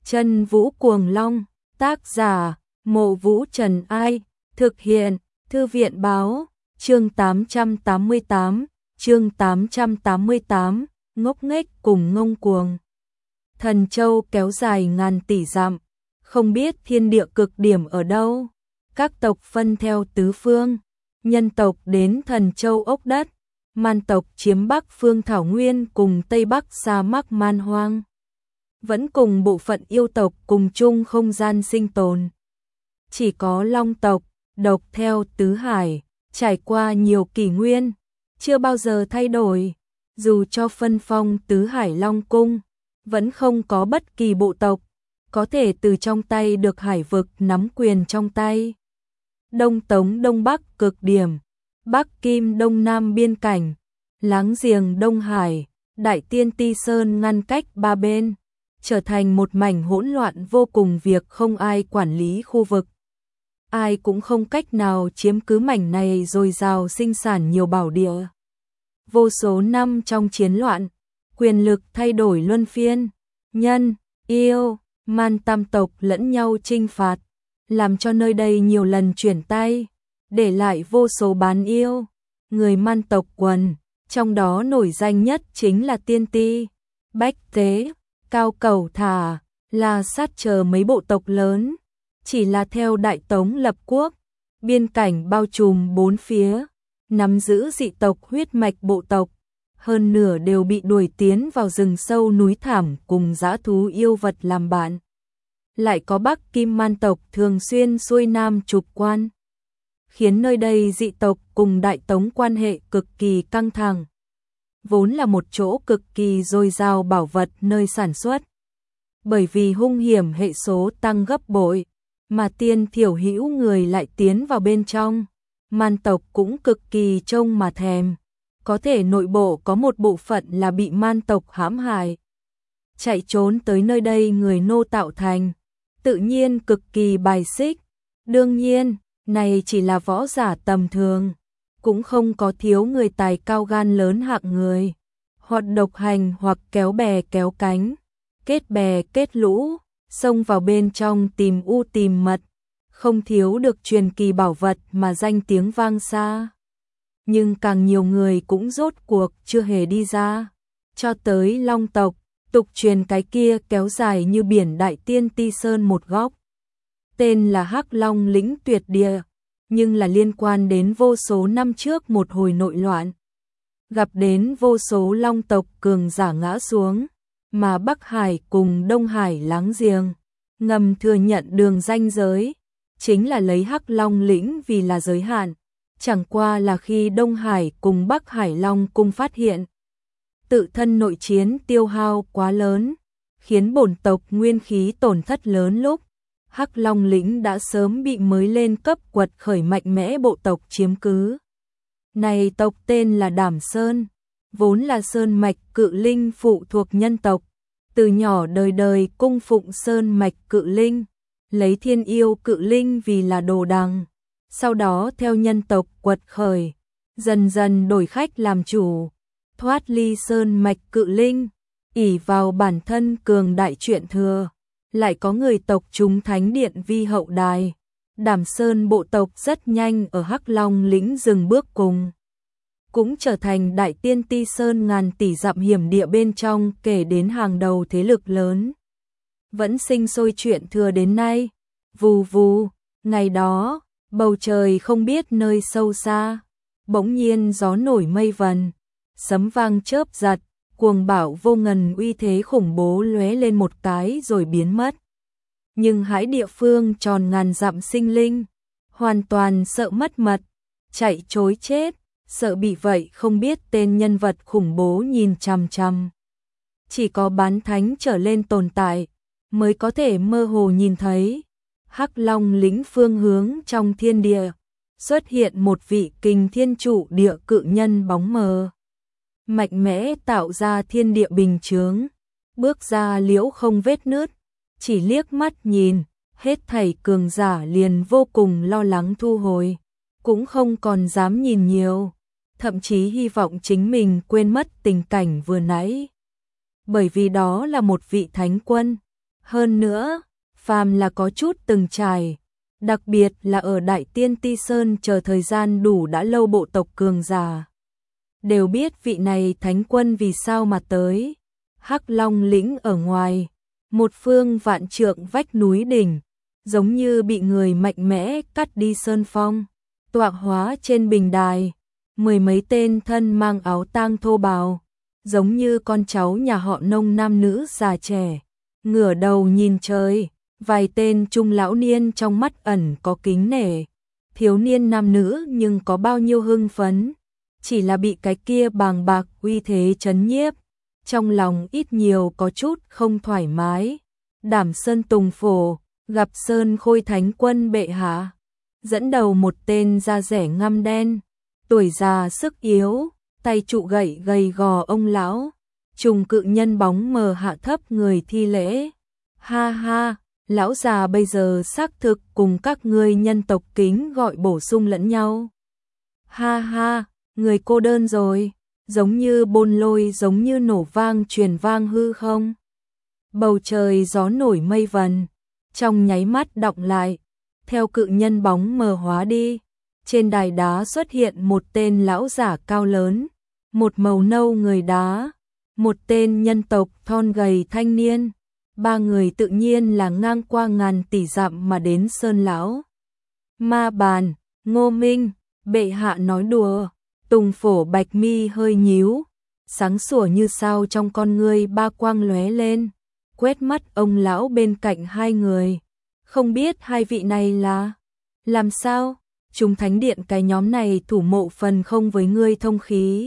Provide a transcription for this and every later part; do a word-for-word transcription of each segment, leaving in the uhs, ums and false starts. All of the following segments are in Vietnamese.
Chân Vũ Cuồng Long, tác giả, Mộ Vũ Trần Ai, thực hiện, Thư viện Báo, chương tám trăm tám mươi tám, chương tám trăm tám mươi tám, ngốc nghếch cùng ngông cuồng. Thần Châu kéo dài ngàn tỷ dặm, không biết thiên địa cực điểm ở đâu. Các tộc phân theo tứ phương, nhân tộc đến Thần Châu ốc đất, man tộc chiếm Bắc phương thảo nguyên cùng Tây Bắc sa mạc man hoang. Vẫn cùng bộ phận yêu tộc cùng chung không gian sinh tồn. Chỉ có Long tộc, độc theo tứ hải, trải qua nhiều kỷ nguyên, chưa bao giờ thay đổi. Dù cho phân phong tứ hải Long cung, vẫn không có bất kỳ bộ tộc có thể từ trong tay được hải vực nắm quyền trong tay. Đông Tống Đông Bắc cực điểm, Bắc Kim Đông Nam biên cảnh, láng giềng Đông Hải, Đại Tiên Ti Sơn ngăn cách ba bên, trở thành một mảnh hỗn loạn vô cùng, việc không ai quản lý khu vực. Ai cũng không cách nào chiếm cứ mảnh này dồi dào sinh sản nhiều bảo địa. Vô số năm trong chiến loạn, quyền lực thay đổi luân phiên, nhân, yêu, man tam tộc lẫn nhau chinh phạt, làm cho nơi đây nhiều lần chuyển tay, để lại vô số bán yêu, người man tộc quần, trong đó nổi danh nhất chính là Tiên Ti, Bách Tế, Cao Cẩu Thả, La Sát chờ mấy bộ tộc lớn. Chỉ là theo Đại Tống lập quốc, biên cảnh bao trùm bốn phía, nắm giữ dị tộc huyết mạch bộ tộc, hơn nửa đều bị đuổi tiến vào rừng sâu núi thảm cùng dã thú yêu vật làm bạn. Lại có Bắc Kim man tộc thường xuyên xuôi nam trục quan, khiến nơi đây dị tộc cùng Đại Tống quan hệ cực kỳ căng thẳng. Vốn là một chỗ cực kỳ dồi dào bảo vật nơi sản xuất. Bởi vì hung hiểm hệ số tăng gấp bội, mà tiên thiểu hữu người lại tiến vào bên trong, man tộc cũng cực kỳ trông mà thèm. Có thể nội bộ có một bộ phận là bị man tộc hãm hại, chạy trốn tới nơi đây người nô tạo thành, tự nhiên cực kỳ bài xích. Đương nhiên, này chỉ là võ giả tầm thường, cũng không có thiếu người tài cao gan lớn hạng người, hoặc độc hành hoặc kéo bè kéo cánh, kết bè kết lũ, xông vào bên trong tìm u tìm mật, không thiếu được truyền kỳ bảo vật mà danh tiếng vang xa. Nhưng càng nhiều người cũng rốt cuộc chưa hề đi ra, cho tới Long tộc, tục truyền cái kia kéo dài như biển Đại Tiên Ti Sơn một góc. Tên là Hắc Long lĩnh tuyệt địa, nhưng là liên quan đến vô số năm trước một hồi nội loạn. Gặp đến vô số Long tộc cường giả ngã xuống, mà Bắc Hải cùng Đông Hải láng giềng, ngầm thừa nhận đường ranh giới, chính là lấy Hắc Long lĩnh vì là giới hạn. Chẳng qua là khi Đông Hải cùng Bắc Hải Long cung phát hiện, tự thân nội chiến tiêu hao quá lớn, khiến bổn tộc nguyên khí tổn thất lớn lúc, Hắc Long lĩnh đã sớm bị mới lên cấp quật khởi mạnh mẽ bộ tộc chiếm cứ. Này tộc tên là Đảm Sơn, vốn là sơn mạch cự linh phụ thuộc nhân tộc, từ nhỏ đời đời cung phụng sơn mạch cự linh, lấy thiên yêu cự linh vì là đồ đằng. Sau đó theo nhân tộc quật khởi, dần dần đổi khách làm chủ, thoát ly sơn mạch cự linh, ỷ vào bản thân cường đại chuyện thừa, lại có người tộc chúng thánh điện vi hậu đài. Đảm Sơn bộ tộc rất nhanh ở Hắc Long lĩnh dừng bước cùng, cũng trở thành Đại Tiên Ti Sơn ngàn tỷ dặm hiểm địa bên trong kể đến hàng đầu thế lực lớn. Vẫn sinh sôi chuyện thừa đến nay. Vù vù, ngày đó, bầu trời không biết nơi sâu xa, bỗng nhiên gió nổi mây vần, sấm vang chớp giật, cuồng bạo vô ngần uy thế khủng bố lóe lên một cái rồi biến mất. Nhưng hãi địa phương tròn ngàn dặm sinh linh, hoàn toàn sợ mất mật, chạy trối chết, sợ bị vậy không biết tên nhân vật khủng bố nhìn chằm chằm. Chỉ có bán thánh trở lên tồn tại, mới có thể mơ hồ nhìn thấy. Hắc Long lĩnh phương hướng trong thiên địa, xuất hiện một vị kình thiên trụ địa cự nhân bóng mờ. Mạnh mẽ tạo ra thiên địa bình chướng, bước ra liễu không vết nứt, chỉ liếc mắt nhìn, hết thảy cường giả liền vô cùng lo lắng thu hồi, cũng không còn dám nhìn nhiều, thậm chí hy vọng chính mình quên mất tình cảnh vừa nãy. Bởi vì đó là một vị thánh quân, Hơn nữa, phàm là có chút từng trải, đặc biệt là ở Đại Tiên Ti Sơn chờ thời gian đủ đã lâu, bộ tộc cường giả đều biết vị này thánh quân vì sao mà tới. Hắc Long lĩnh ở ngoài, một phương vạn trượng vách núi đỉnh, giống như bị người mạnh mẽ cắt đi sơn phong, tọa hóa trên bình đài, mười mấy tên thân mang áo tang thô bào, giống như con cháu nhà họ Nông, nam nữ già trẻ, ngửa đầu nhìn trời, vài tên trung lão niên trong mắt ẩn có kính nể, thiếu niên nam nữ nhưng có bao nhiêu hưng phấn, chỉ là bị cái kia bàng bạc uy thế chấn nhiếp, trong lòng ít nhiều có chút không thoải mái. Đảm Sơn Tùng Phổ gặp Sơn Khôi Thánh Quân bệ hạ, dẫn đầu một tên da rẻ ngăm đen, tuổi già sức yếu, tay trụ gậy gầy gò ông lão, trùng cự nhân bóng mờ hạ thấp người thi lễ. Ha ha, lão già bây giờ xác thực cùng các ngươi nhân tộc kính gọi bổ sung lẫn nhau. Ha ha, người cô đơn rồi, giống như bôn lôi, giống như nổ vang truyền vang hư không. Bầu trời gió nổi mây vần, trong nháy mắt đọng lại, theo cự nhân bóng mờ hóa đi, trên đài đá xuất hiện một tên lão giả cao lớn, một màu nâu người đá, một tên nhân tộc thon gầy thanh niên, ba người tự nhiên là ngang qua ngàn tỷ dặm mà đến Sơn lão. Ma Bàn, Ngô Minh, bệ hạ nói đùa. Tùng Phổ bạch mi hơi nhíu, sáng sủa như sao trong con ngươi ba quang lóe lên, quét mắt ông lão bên cạnh hai người, không biết hai vị này là làm sao? Chúng thánh điện cái nhóm này thủ mộ phần không với ngươi thông khí.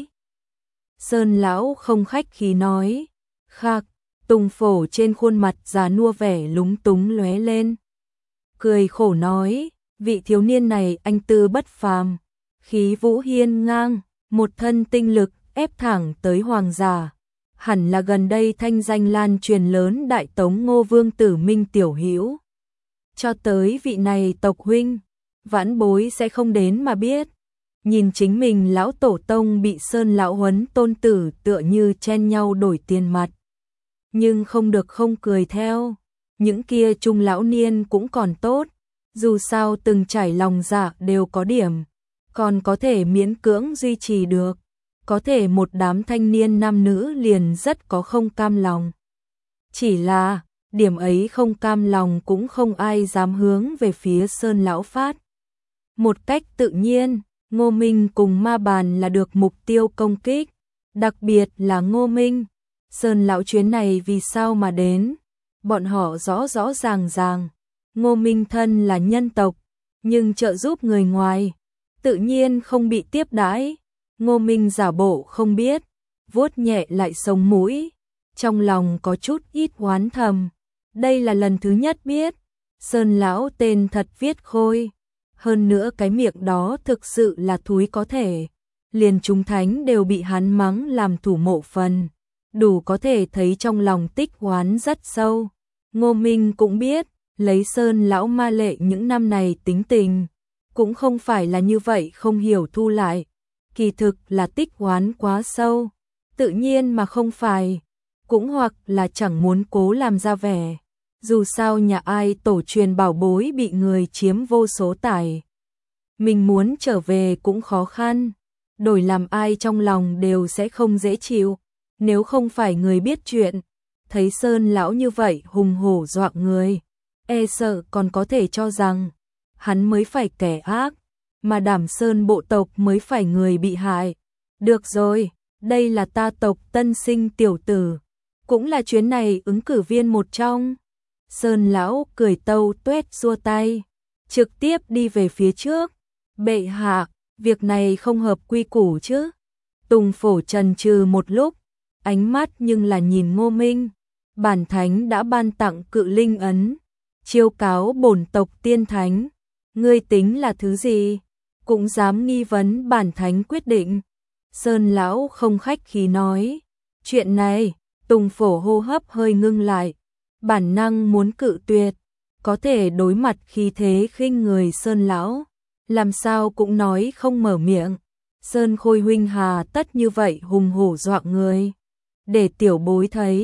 Sơn lão không khách khí nói. Khạc, Tùng Phổ trên khuôn mặt già nua vẻ lúng túng lóe lên, cười khổ nói, vị thiếu niên này anh tư bất phàm, khí vũ hiên ngang, một thân tinh lực ép thẳng tới hoàng giả, hẳn là gần đây thanh danh lan truyền lớn Đại Tống Ngô Vương Tử Minh tiểu hữu. Cho tới vị này tộc huynh, vãn bối sẽ không đến mà biết. Nhìn chính mình lão tổ tông bị Sơn lão huấn tôn tử tựa như chen nhau đổi tiền mặt, nhưng không được không cười theo. Những kia trung lão niên cũng còn tốt, dù sao từng trải lòng dạ đều có điểm, còn có thể miễn cưỡng duy trì được. Có thể một đám thanh niên nam nữ liền rất có không cam lòng. Chỉ là, điểm ấy không cam lòng cũng không ai dám hướng về phía Sơn lão phát. Một cách tự nhiên, Ngô Minh cùng Ma Bàn là được mục tiêu công kích, đặc biệt là Ngô Minh. Sơn lão chuyến này vì sao mà đến? Bọn họ rõ rõ ràng ràng, Ngô Minh thân là nhân tộc, nhưng trợ giúp người ngoài, tự nhiên không bị tiếp đãi. Ngô Minh giả bộ không biết, vuốt nhẹ lại sống mũi, trong lòng có chút ít oán thầm. Đây là lần thứ nhất biết, Sơn lão tên thật viết Khôi, hơn nữa cái miệng đó thực sự là thúi có thể, liền chúng thánh đều bị hắn mắng làm thủ mộ phần, đủ có thể thấy trong lòng tích oán rất sâu. Ngô Minh cũng biết, lấy Sơn lão ma lệ những năm này tính tình, cũng không phải là như vậy không hiểu thu lại, kỳ thực là tích oán quá sâu, tự nhiên mà không phải, cũng hoặc là chẳng muốn cố làm ra vẻ. Dù sao nhà ai tổ truyền bảo bối bị người chiếm vô số tài, mình muốn trở về cũng khó khăn, đổi làm ai trong lòng đều sẽ không dễ chịu. Nếu không phải người biết chuyện, thấy Sơn lão như vậy hùng hổ dọa người, e sợ còn có thể cho rằng hắn mới phải kẻ ác, mà Đảm Sơn bộ tộc mới phải người bị hại. Được rồi, đây là ta tộc tân sinh tiểu tử, cũng là chuyến này ứng cử viên một trong. Sơn lão cười tâu tuét xua tay, trực tiếp đi về phía trước. Bệ hạ, việc này không hợp quy củ chứ? Tùng Phổ trần trừ một lúc, ánh mắt nhưng là nhìn Ngô Minh. Bản thánh đã ban tặng cự linh ấn, chiêu cáo bổn tộc tiên thánh, ngươi tính là thứ gì, cũng dám nghi vấn bản thánh quyết định. Sơn lão không khách khí nói, chuyện này, Tùng Phổ hô hấp hơi ngưng lại, bản năng muốn cự tuyệt, có thể đối mặt khí thế khinh người Sơn lão, làm sao cũng nói không mở miệng. Sơn Khôi huynh hà tất như vậy hùng hổ dọa người, để tiểu bối thấy,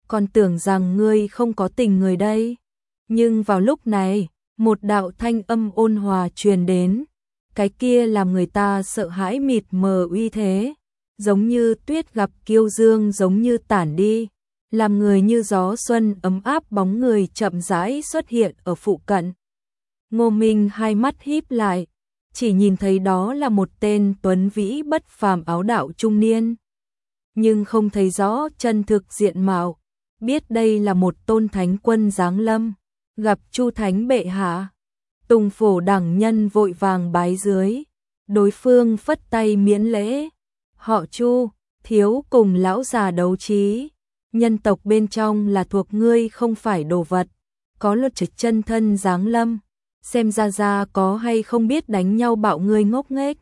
còn tưởng rằng ngươi không có tình người đây. Nhưng vào lúc này, một đạo thanh âm ôn hòa truyền đến, cái kia làm người ta sợ hãi mịt mờ uy thế, giống như tuyết gặp kiêu dương giống như tản đi, làm người như gió xuân ấm áp bóng người chậm rãi xuất hiện ở phụ cận. Ngô Minh hai mắt híp lại, chỉ nhìn thấy đó là một tên tuấn vĩ bất phàm áo đạo trung niên, nhưng không thấy rõ chân thực diện mạo, biết đây là một tôn thánh quân giáng lâm, gặp Chu Thánh bệ hạ. Tùng Phổ đẳng nhân vội vàng bái dưới, đối phương phất tay miễn lễ, họ Chu, thiếu cùng lão già đấu trí, nhân tộc bên trong là thuộc ngươi không phải đồ vật, có luật trực chân thân giáng lâm, xem ra ra có hay không biết đánh nhau bạo ngươi ngốc nghếch.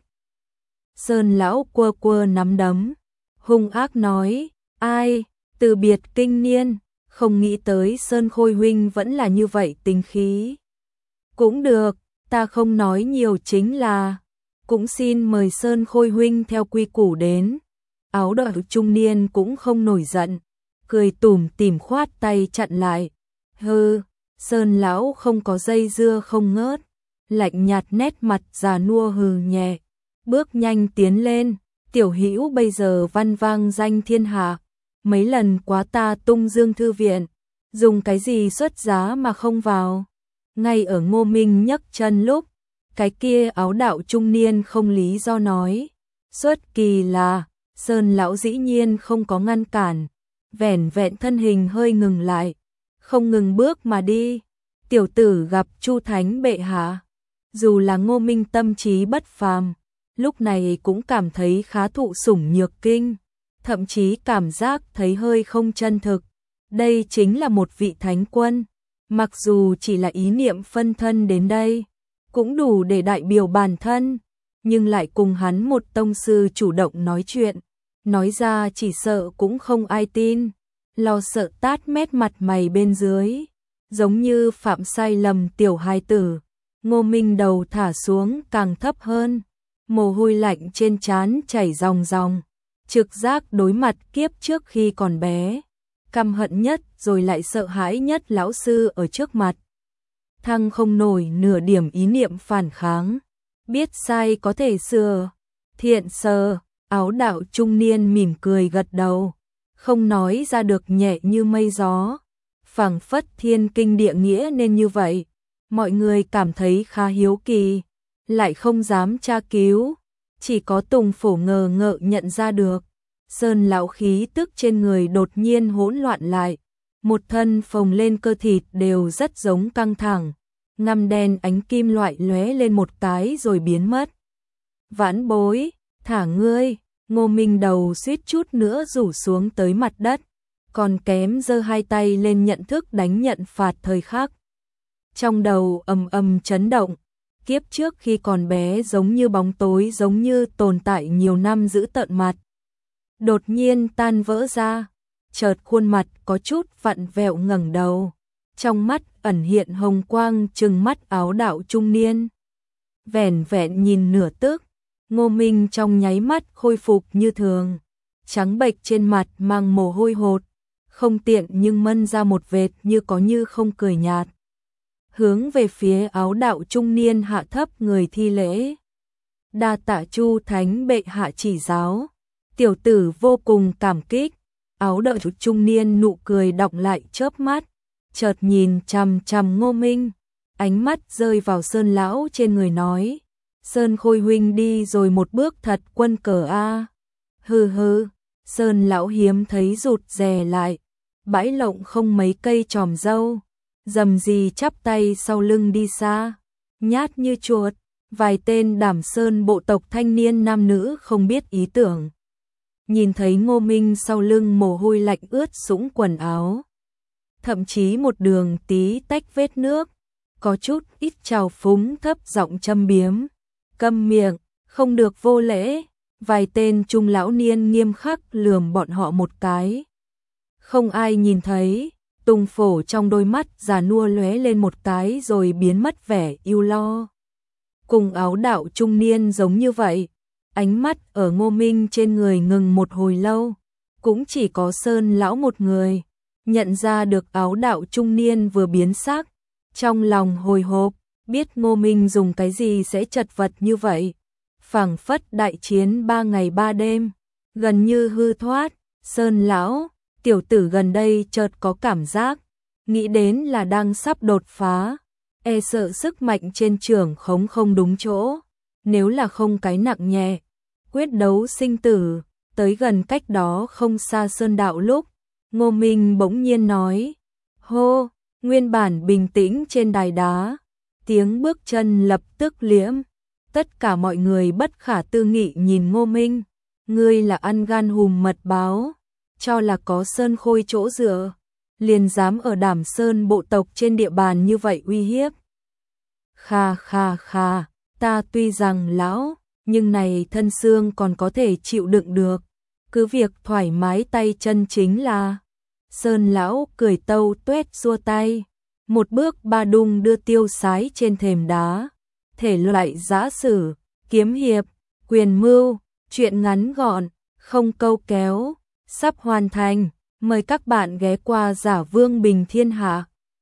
Sơn lão quơ quơ nắm đấm, hung ác nói, ai, từ biệt kinh niên, không nghĩ tới Sơn Khôi huynh vẫn là như vậy tính khí. Cũng được, ta không nói nhiều chính là, cũng xin mời Sơn Khôi huynh theo quy củ đến. Áo đỏ trung niên cũng không nổi giận, cười tủm tỉm khoát tay chặn lại. Hừ, Sơn lão không có dây dưa không ngớt, lạnh nhạt nét mặt già nua hừ nhẹ, bước nhanh tiến lên. Tiểu Hữu bây giờ văn vang danh thiên hạ, mấy lần quá ta Tung Dương thư viện, dùng cái gì xuất giá mà không vào. Ngay ở Ngô Minh nhấc chân lúc, cái kia áo đạo trung niên không lý do nói, xuất kỳ là, Sơn lão dĩ nhiên không có ngăn cản, vẻn vẹn thân hình hơi ngừng lại, không ngừng bước mà đi. Tiểu tử gặp Chu Thánh bệ hạ, dù là Ngô Minh tâm trí bất phàm, lúc này cũng cảm thấy khá thụ sủng nhược kinh, thậm chí cảm giác thấy hơi không chân thực. Đây chính là một vị thánh quân, mặc dù chỉ là ý niệm phân thân đến đây, cũng đủ để đại biểu bản thân, nhưng lại cùng hắn một tông sư chủ động nói chuyện, nói ra chỉ sợ cũng không ai tin, lo sợ tát mét mặt mày bên dưới, giống như phạm sai lầm tiểu hài tử. Ngô Minh đầu thả xuống càng thấp hơn, mồ hôi lạnh trên trán chảy ròng ròng, trực giác đối mặt kiếp trước khi còn bé, căm hận nhất rồi lại sợ hãi nhất lão sư ở trước mặt. Thăng không nổi nửa điểm ý niệm phản kháng, biết sai có thể sửa. Thiện sơ, áo đạo trung niên mỉm cười gật đầu, không nói ra được nhẹ như mây gió, phảng phất thiên kinh địa nghĩa nên như vậy. Mọi người cảm thấy khá hiếu kỳ, lại không dám tra cứu, chỉ có Tùng Phổ ngờ ngợ nhận ra được. Sơn lão khí tức trên người đột nhiên hỗn loạn lại, một thân phồng lên cơ thịt đều rất giống căng thẳng, ngăm đen ánh kim loại lóe lên một cái rồi biến mất. Vãn bối, thả ngươi. Ngô Minh đầu suýt chút nữa rủ xuống tới mặt đất, còn kém giơ hai tay lên nhận thức đánh nhận phạt thời khắc. Trong đầu ầm ầm chấn động, kiếp trước khi còn bé giống như bóng tối giống như tồn tại nhiều năm giữ tợn mặt. Đột nhiên tan vỡ ra, chợt khuôn mặt có chút vặn vẹo ngẩng đầu, trong mắt ẩn hiện hồng quang trừng mắt áo đạo trung niên. Vẻn vẹn nhìn nửa tức, Ngô Minh trong nháy mắt khôi phục như thường, trắng bệch trên mặt mang mồ hôi hột, không tiện nhưng mân ra một vệt như có như không cười nhạt. Hướng về phía áo đạo trung niên hạ thấp người thi lễ. Đa tạ Chu Thánh bệ hạ chỉ giáo, tiểu tử vô cùng cảm kích. Áo đạo trung niên nụ cười đọng lại chớp mắt, chợt nhìn chằm chằm Ngô Minh, ánh mắt rơi vào Sơn lão trên người nói, Sơn Khôi huynh đi rồi một bước thật quân cờ a. Hừ hừ, Sơn lão hiếm thấy rụt rè lại, bãi lộng không mấy cây tròm dâu, dầm gì chắp tay sau lưng đi xa, nhát như chuột. Vài tên Đảm Sơn bộ tộc thanh niên nam nữ không biết ý tưởng, nhìn thấy Ngô Minh sau lưng mồ hôi lạnh ướt sũng quần áo, thậm chí một đường tí tách vết nước, có chút ít trào phúng thấp giọng châm biếm, câm miệng, không được vô lễ. Vài tên trung lão niên nghiêm khắc lườm bọn họ một cái. Không ai nhìn thấy, Tùng Phổ trong đôi mắt già nua lóe lên một cái rồi biến mất vẻ ưu lo. Cùng áo đạo trung niên giống như vậy, ánh mắt ở Ngô Minh trên người ngừng một hồi lâu, cũng chỉ có Sơn lão một người, nhận ra được áo đạo trung niên vừa biến sắc, trong lòng hồi hộp, biết Ngô Minh dùng cái gì sẽ chật vật như vậy. Phảng phất đại chiến ba ngày ba đêm, gần như hư thoát. Sơn lão, tiểu tử gần đây chợt có cảm giác, nghĩ đến là đang sắp đột phá, e sợ sức mạnh trên trường khống không đúng chỗ, nếu là không cái nặng nhẹ, quyết đấu sinh tử. Tới gần cách đó không xa sơn đạo lúc, Ngô Minh bỗng nhiên nói, hô, nguyên bản bình tĩnh trên đài đá, tiếng bước chân lập tức liễm, tất cả mọi người bất khả tư nghị nhìn Ngô Minh, ngươi là ăn gan hùm mật báo, cho là có Sơn Khôi chỗ dựa, liền dám ở Đảm Sơn bộ tộc trên địa bàn như vậy uy hiếp. Kha kha kha, ta tuy rằng lão, nhưng này thân xương còn có thể chịu đựng được, cứ việc thoải mái tay chân chính là. Sơn lão cười tâu tuét xua tay, một bước ba đung đưa tiêu sái trên thềm đá, thể loại giã sử, kiếm hiệp, quyền mưu, chuyện ngắn gọn, không câu kéo, sắp hoàn thành, mời các bạn ghé qua Giả Vương Bình Thiên Hạ.